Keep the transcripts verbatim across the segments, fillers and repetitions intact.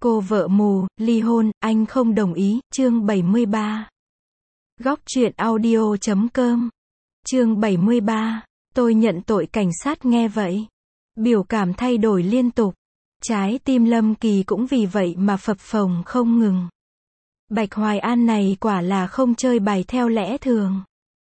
Cô vợ mù, ly hôn, anh không đồng ý, chương bảy mươi ba. Góc truyện audio chấm com. Chương bảy mươi ba. Tôi nhận tội. Cảnh sát nghe vậy, biểu cảm thay đổi liên tục. Trái tim Lâm Kỳ cũng vì vậy mà phập phồng không ngừng. Bạch Hoài An này quả là không chơi bài theo lẽ thường.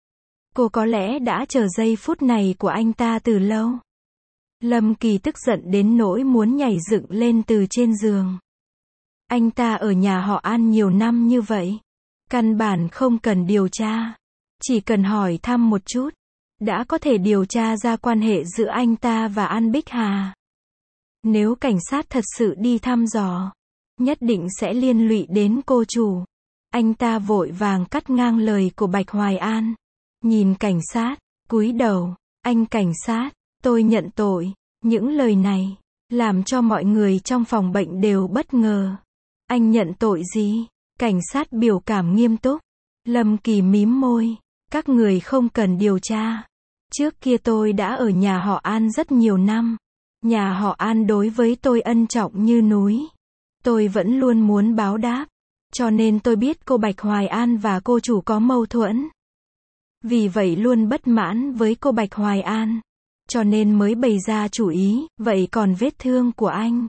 Cô có lẽ đã chờ giây phút này của anh ta từ lâu. Lâm Kỳ tức giận đến nỗi muốn nhảy dựng lên từ trên giường. Anh ta ở nhà họ An nhiều năm như vậy, căn bản không cần điều tra, chỉ cần hỏi thăm một chút, đã có thể điều tra ra quan hệ giữa anh ta và An Bích Hà. Nếu cảnh sát thật sự đi thăm dò, nhất định sẽ liên lụy đến cô chủ. Anh ta vội vàng cắt ngang lời của Bạch Hoài An. Nhìn cảnh sát, cúi đầu, anh cảnh sát, tôi nhận tội. Những lời này làm cho mọi người trong phòng bệnh đều bất ngờ. Anh nhận tội gì? Cảnh sát biểu cảm nghiêm túc. Lâm Kỳ mím môi. Các người không cần điều tra. Trước kia tôi đã ở nhà họ An rất nhiều năm. Nhà họ An đối với tôi ân trọng như núi. Tôi vẫn luôn muốn báo đáp. Cho nên tôi biết cô Bạch Hoài An và cô chủ có mâu thuẫn. Vì vậy luôn bất mãn với cô Bạch Hoài An. Cho nên mới bày ra chủ ý. Vậy còn vết thương của anh?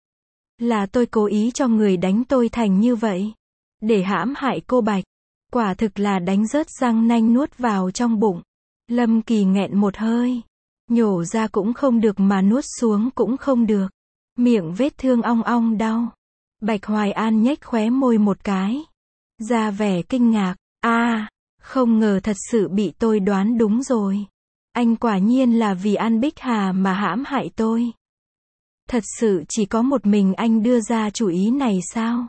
Là tôi cố ý cho người đánh tôi thành như vậy, để hãm hại cô Bạch. Quả thực là đánh rớt răng nanh nuốt vào trong bụng. Lâm Kỳ nghẹn một hơi. Nhổ ra cũng không được mà nuốt xuống cũng không được. Miệng vết thương ong ong đau. Bạch Hoài An nhếch khóe môi một cái, ra vẻ kinh ngạc. a à, không ngờ thật sự bị tôi đoán đúng rồi. Anh quả nhiên là vì An Bích Hà mà hãm hại tôi. Thật sự chỉ có một mình anh đưa ra chủ ý này sao?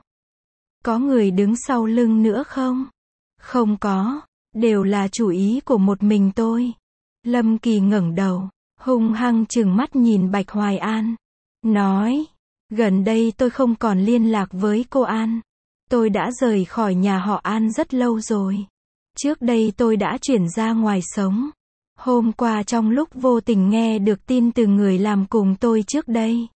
Có người đứng sau lưng nữa không? Không có, đều là chủ ý của một mình tôi. Lâm Kỳ ngẩng đầu, hung hăng trừng mắt nhìn Bạch Hoài An. Nói, gần đây tôi không còn liên lạc với cô An. Tôi đã rời khỏi nhà họ An rất lâu rồi. Trước đây tôi đã chuyển ra ngoài sống. Hôm qua trong lúc vô tình nghe được tin từ người làm cùng tôi trước đây.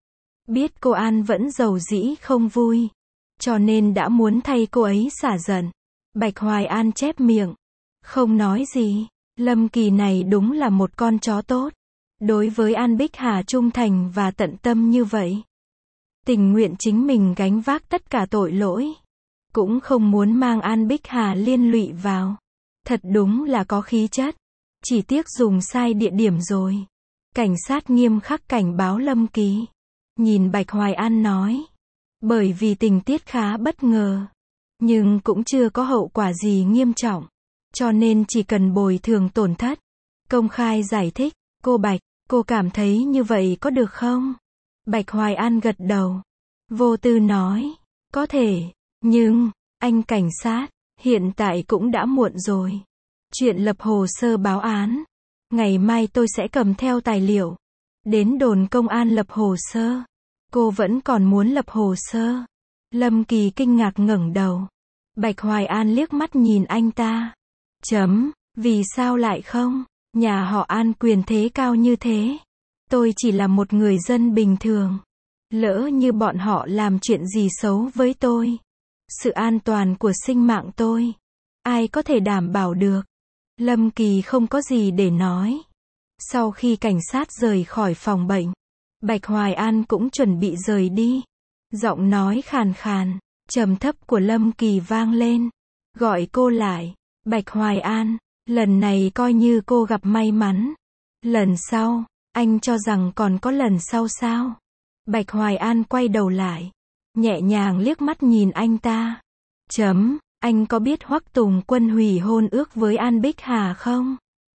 Biết cô An vẫn giàu dĩ không vui. Cho nên đã muốn thay cô ấy xả giận. Bạch Hoài An chép miệng. Không nói gì. Lâm Kỳ này đúng là một con chó tốt. Đối với An Bích Hà trung thành và tận tâm như vậy. Tình nguyện chính mình gánh vác tất cả tội lỗi. Cũng không muốn mang An Bích Hà liên lụy vào. Thật đúng là có khí chất. Chỉ tiếc dùng sai địa điểm rồi. Cảnh sát nghiêm khắc cảnh báo Lâm Kỳ. Nhìn Bạch Hoài An nói. Bởi vì tình tiết khá bất ngờ. Nhưng cũng chưa có hậu quả gì nghiêm trọng. Cho nên chỉ cần bồi thường tổn thất. Công khai giải thích. Cô Bạch, cô cảm thấy như vậy có được không? Bạch Hoài An gật đầu. Vô tư nói. Có thể. Nhưng, anh cảnh sát, hiện tại cũng đã muộn rồi. Chuyện lập hồ sơ báo án. Ngày mai tôi sẽ cầm theo tài liệu. Đến đồn công an lập hồ sơ. Cô vẫn còn muốn lập hồ sơ. Lâm Kỳ kinh ngạc ngẩng đầu. Bạch Hoài An liếc mắt nhìn anh ta. Chấm, vì sao lại không? Nhà họ An quyền thế cao như thế. Tôi chỉ là một người dân bình thường. Lỡ như bọn họ làm chuyện gì xấu với tôi. Sự an toàn của sinh mạng tôi. Ai có thể đảm bảo được? Lâm Kỳ không có gì để nói. Sau khi cảnh sát rời khỏi phòng bệnh, Bạch Hoài An cũng chuẩn bị rời đi. Giọng nói khàn khàn, trầm thấp của Lâm Kỳ vang lên. Gọi cô lại. Bạch Hoài An, lần này coi như cô gặp may mắn. Lần sau, anh cho rằng còn có lần sau sao? Bạch Hoài An quay đầu lại, nhẹ nhàng liếc mắt nhìn anh ta. Chấm, anh có biết Hoắc Tùng Quân hủy hôn ước với An Bích Hà không?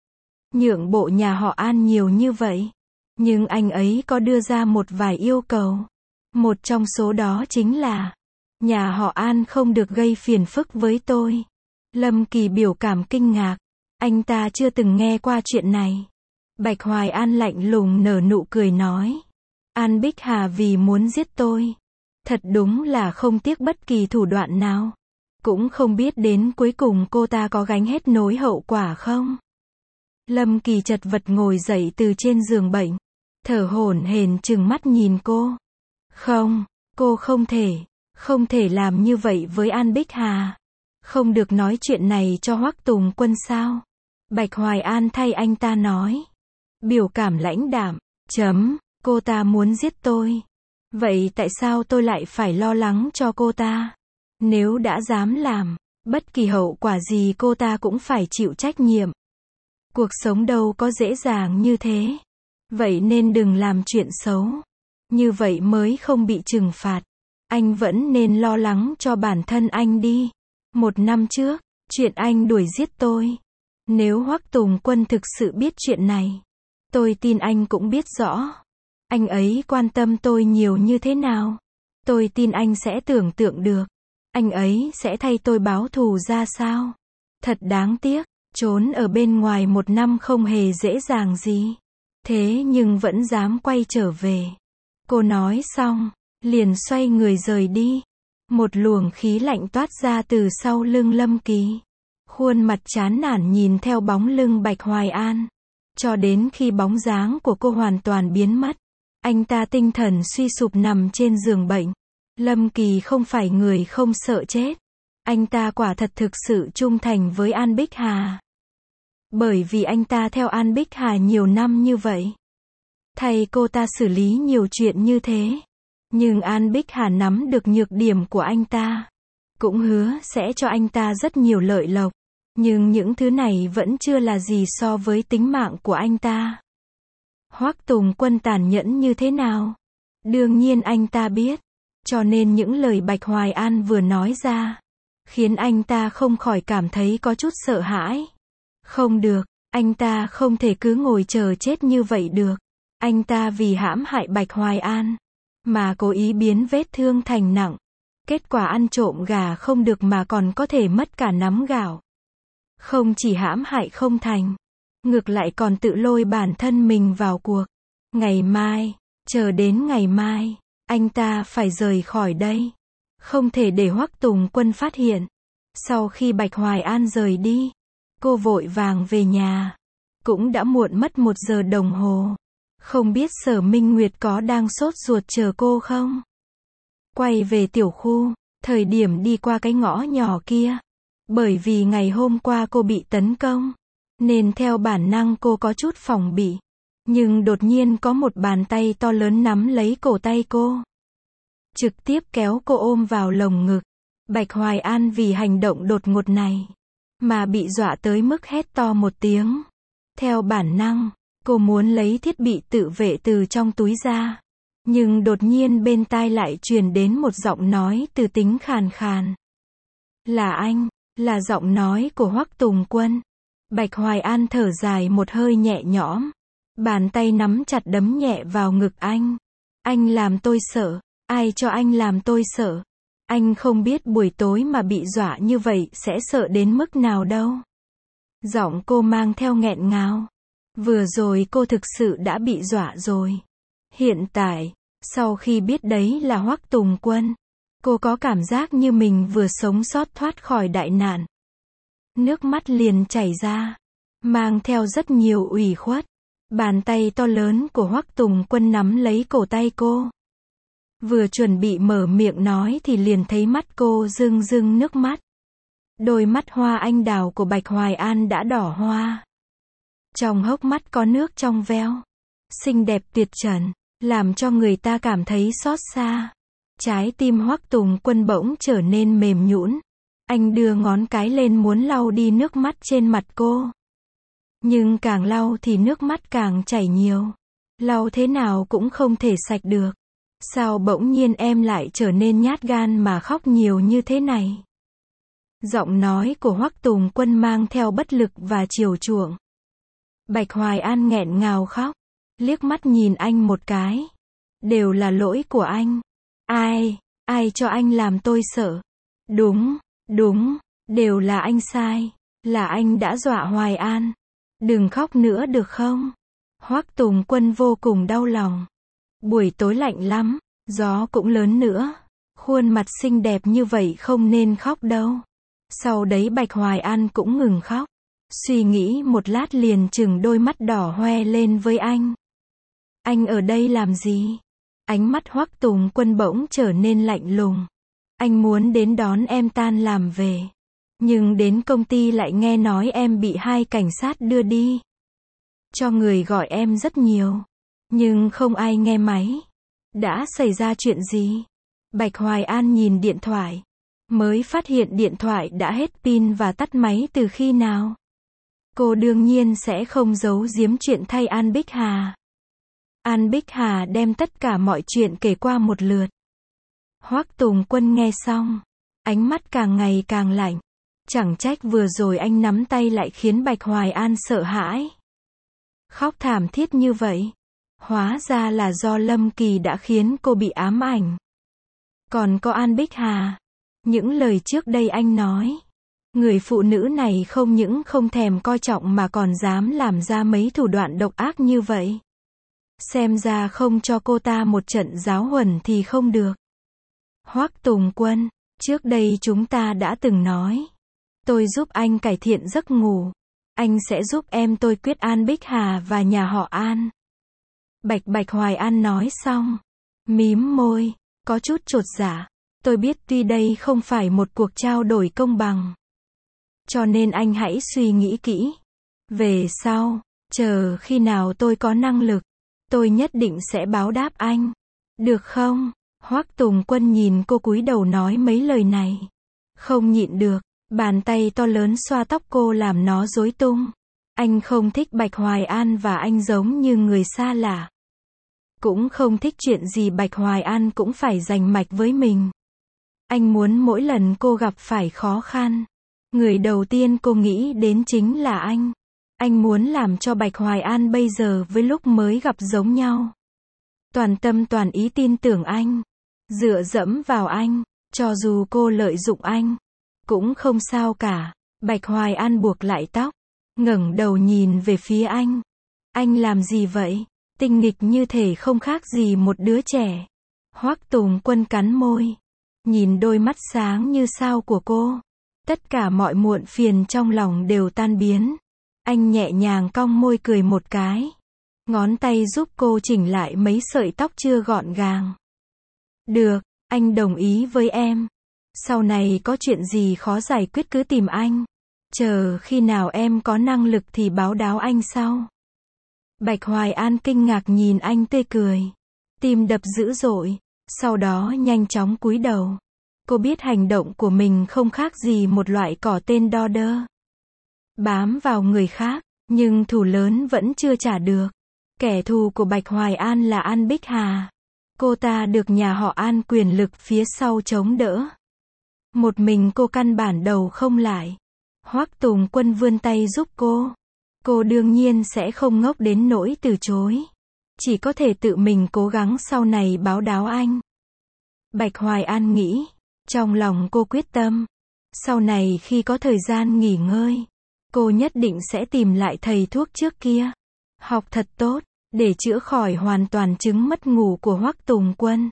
Nhượng bộ nhà họ An nhiều như vậy. Nhưng anh ấy có đưa ra một vài yêu cầu. Một trong số đó chính là nhà họ An không được gây phiền phức với tôi. Lâm Kỳ biểu cảm kinh ngạc. Anh ta chưa từng nghe qua chuyện này. Bạch Hoài An lạnh lùng nở nụ cười nói. An Bích Hà vì muốn giết tôi. Thật đúng là không tiếc bất kỳ thủ đoạn nào. Cũng không biết đến cuối cùng cô ta có gánh hết nỗi hậu quả không? Lâm Kỳ chật vật ngồi dậy từ trên giường bệnh. Thở hổn hển trừng mắt nhìn cô. Không, Cô không thể, không thể làm như vậy với An Bích Hà. Không được nói chuyện này cho Hoắc Tùng Quân sao? Bạch Hoài An thay anh ta nói. Biểu cảm lãnh đạm, chấm, cô ta muốn giết tôi. Vậy tại sao tôi lại phải lo lắng cho cô ta? Nếu đã dám làm, bất kỳ hậu quả gì cô ta cũng phải chịu trách nhiệm. Cuộc sống đâu có dễ dàng như thế. Vậy nên đừng làm chuyện xấu. Như vậy mới không bị trừng phạt. Anh vẫn nên lo lắng cho bản thân anh đi. Một năm trước, chuyện anh đuổi giết tôi. Nếu Hoắc Tùng Quân thực sự biết chuyện này, tôi tin anh cũng biết rõ. Anh ấy quan tâm tôi nhiều như thế nào. Tôi tin anh sẽ tưởng tượng được. Anh ấy sẽ thay tôi báo thù ra sao. Thật đáng tiếc, trốn ở bên ngoài một năm không hề dễ dàng gì. Thế nhưng vẫn dám quay trở về. Cô nói xong, liền xoay người rời đi. Một luồng khí lạnh toát ra từ sau lưng Lâm Kỳ. Khuôn mặt chán nản nhìn theo bóng lưng Bạch Hoài An. Cho đến khi bóng dáng của cô hoàn toàn biến mất. Anh ta tinh thần suy sụp nằm trên giường bệnh. Lâm Kỳ không phải người không sợ chết. Anh ta quả thật thực sự trung thành với An Bích Hà. Bởi vì anh ta theo An Bích Hà nhiều năm như vậy. Thay cô ta xử lý nhiều chuyện như thế. Nhưng An Bích Hà nắm được nhược điểm của anh ta. Cũng hứa sẽ cho anh ta rất nhiều lợi lộc. Nhưng những thứ này vẫn chưa là gì so với tính mạng của anh ta. Hoắc Tùng Quân tàn nhẫn như thế nào? Đương nhiên anh ta biết. Cho nên những lời Bạch Hoài An vừa nói ra, khiến anh ta không khỏi cảm thấy có chút sợ hãi. Không được, anh ta không thể cứ ngồi chờ chết như vậy được. Anh ta vì hãm hại Bạch Hoài An, mà cố ý biến vết thương thành nặng. Kết quả ăn trộm gà không được mà còn có thể mất cả nắm gạo. Không chỉ hãm hại không thành, ngược lại còn tự lôi bản thân mình vào cuộc. Ngày mai, chờ đến ngày mai, anh ta phải rời khỏi đây. Không thể để Hoắc Tùng Quân phát hiện. Sau khi Bạch Hoài An rời đi, cô vội vàng về nhà. Cũng đã muộn mất một giờ đồng hồ. Không biết Sở Minh Nguyệt có đang sốt ruột chờ cô không? Quay về tiểu khu, thời điểm đi qua cái ngõ nhỏ kia. Bởi vì ngày hôm qua cô bị tấn công, nên theo bản năng cô có chút phòng bị. Nhưng đột nhiên có một bàn tay to lớn nắm lấy cổ tay cô. Trực tiếp kéo cô ôm vào lồng ngực. Bạch Hoài An vì hành động đột ngột này, mà bị dọa tới mức hét to một tiếng. Theo bản năng, cô muốn lấy thiết bị tự vệ từ trong túi ra. Nhưng đột nhiên bên tai lại truyền đến một giọng nói từ tính khàn khàn. Là anh, là giọng nói của Hoắc Tùng Quân. Bạch Hoài An thở dài một hơi nhẹ nhõm. Bàn tay nắm chặt đấm nhẹ vào ngực anh. Anh làm tôi sợ. Ai cho anh làm tôi sợ? Anh không biết buổi tối mà bị dọa như vậy sẽ sợ đến mức nào đâu. Giọng cô mang theo nghẹn ngào. Vừa rồi cô thực sự đã bị dọa rồi. Hiện tại, sau khi biết đấy là Hoắc Tùng Quân, cô có cảm giác như mình vừa sống sót thoát khỏi đại nạn. Nước mắt liền chảy ra, mang theo rất nhiều ủy khuất. Bàn tay to lớn của Hoắc Tùng Quân nắm lấy cổ tay cô. Vừa chuẩn bị mở miệng nói thì liền thấy mắt cô rưng rưng nước mắt. Đôi mắt hoa anh đào của Bạch Hoài An đã đỏ hoa. Trong hốc mắt có nước trong veo. Xinh đẹp tuyệt trần, làm cho người ta cảm thấy xót xa. Trái tim Hoắc Tùng Quân bỗng trở nên mềm nhũn. Anh đưa ngón cái lên muốn lau đi nước mắt trên mặt cô. Nhưng càng lau thì nước mắt càng chảy nhiều. Lau thế nào cũng không thể sạch được. Sao bỗng nhiên em lại trở nên nhát gan mà khóc nhiều như thế này? Giọng nói của Hoắc Tùng Quân mang theo bất lực và chiều chuộng. Bạch Hoài An nghẹn ngào khóc. Liếc mắt nhìn anh một cái. Đều là lỗi của anh. Ai, ai cho anh làm tôi sợ? Đúng, đúng, đều là anh sai. Là anh đã dọa Hoài An. Đừng khóc nữa được không? Hoắc Tùng Quân vô cùng đau lòng. Buổi tối lạnh lắm, gió cũng lớn nữa. Khuôn mặt xinh đẹp như vậy không nên khóc đâu. Sau đấy Bạch Hoài An cũng ngừng khóc. Suy nghĩ một lát liền chừng đôi mắt đỏ hoe lên với anh. Anh ở đây làm gì? Ánh mắt Hoắc Tùng Quân bỗng trở nên lạnh lùng. Anh muốn đến đón em tan làm về. Nhưng đến công ty lại nghe nói em bị hai cảnh sát đưa đi. Cho người gọi em rất nhiều. Nhưng không ai nghe máy. Đã xảy ra chuyện gì? Bạch Hoài An nhìn điện thoại. Mới phát hiện điện thoại đã hết pin và tắt máy từ khi nào. Cô đương nhiên sẽ không giấu giếm chuyện thay An Bích Hà. An Bích Hà đem tất cả mọi chuyện kể qua một lượt. Hoắc Tùng Quân nghe xong. Ánh mắt càng ngày càng lạnh. Chẳng trách vừa rồi anh nắm tay lại khiến Bạch Hoài An sợ hãi. Khóc thảm thiết như vậy. Hóa ra là do Lâm Kỳ đã khiến cô bị ám ảnh. Còn có An Bích Hà. Những lời trước đây anh nói. Người phụ nữ này không những không thèm coi trọng mà còn dám làm ra mấy thủ đoạn độc ác như vậy. Xem ra không cho cô ta một trận giáo huấn thì không được. Hoắc Tùng Quân, trước đây chúng ta đã từng nói. Tôi giúp anh cải thiện giấc ngủ. Anh sẽ giúp em tôi quyết An Bích Hà và nhà họ An. Bạch Bạch Hoài An nói xong. Mím môi, có chút chột dạ. Tôi biết tuy đây không phải một cuộc trao đổi công bằng. Cho nên anh hãy suy nghĩ kỹ. Về sau, chờ khi nào tôi có năng lực, tôi nhất định sẽ báo đáp anh. Được không? Hoắc Tùng Quân nhìn cô cúi đầu nói mấy lời này. Không nhịn được, bàn tay to lớn xoa tóc cô làm nó rối tung. Anh không thích Bạch Hoài An và anh giống như người xa lạ. Cũng không thích chuyện gì Bạch Hoài An cũng phải giành mạch với mình. Anh muốn mỗi lần cô gặp phải khó khăn, người đầu tiên cô nghĩ đến chính là anh. Anh muốn làm cho Bạch Hoài An bây giờ với lúc mới gặp giống nhau. Toàn tâm toàn ý tin tưởng anh. Dựa dẫm vào anh. Cho dù cô lợi dụng anh. Cũng không sao cả. Bạch Hoài An buộc lại tóc. Ngẩng đầu nhìn về phía anh. Anh làm gì vậy? Tinh nghịch như thể không khác gì một đứa trẻ. Hoắc Tùng Quân cắn môi. Nhìn đôi mắt sáng như sao của cô. Tất cả mọi muộn phiền trong lòng đều tan biến. Anh nhẹ nhàng cong môi cười một cái. Ngón tay giúp cô chỉnh lại mấy sợi tóc chưa gọn gàng. Được, anh đồng ý với em. Sau này có chuyện gì khó giải quyết cứ tìm anh. Chờ khi nào em có năng lực thì báo đáo anh sau. Bạch Hoài An kinh ngạc nhìn anh tươi cười. Tim đập dữ dội. Sau đó nhanh chóng cúi đầu. Cô biết hành động của mình không khác gì một loại cỏ tên đo đơ. Bám vào người khác, nhưng thù lớn vẫn chưa trả được. Kẻ thù của Bạch Hoài An là An Bích Hà. Cô ta được nhà họ An quyền lực phía sau chống đỡ. Một mình cô căn bản đầu không lại. Hoắc Tùng Quân vươn tay giúp cô. Cô đương nhiên sẽ không ngốc đến nỗi từ chối. Chỉ có thể tự mình cố gắng sau này báo đáo anh. Bạch Hoài An nghĩ. Trong lòng cô quyết tâm. Sau này khi có thời gian nghỉ ngơi, cô nhất định sẽ tìm lại thầy thuốc trước kia. Học thật tốt, để chữa khỏi hoàn toàn chứng mất ngủ của Hoắc Tùng Quân.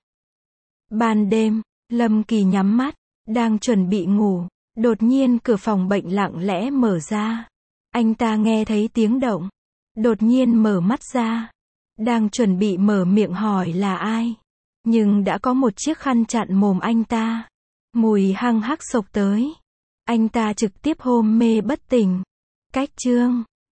Ban đêm, Lâm Kỳ nhắm mắt, đang chuẩn bị ngủ. Đột nhiên cửa phòng bệnh lặng lẽ mở ra. Anh ta nghe thấy tiếng động. Đột nhiên mở mắt ra. Đang chuẩn bị mở miệng hỏi là ai. Nhưng đã có một chiếc khăn chặn mồm anh ta. Mùi hăng hắc xộc tới. Anh ta trực tiếp hôn mê bất tỉnh. Cách chương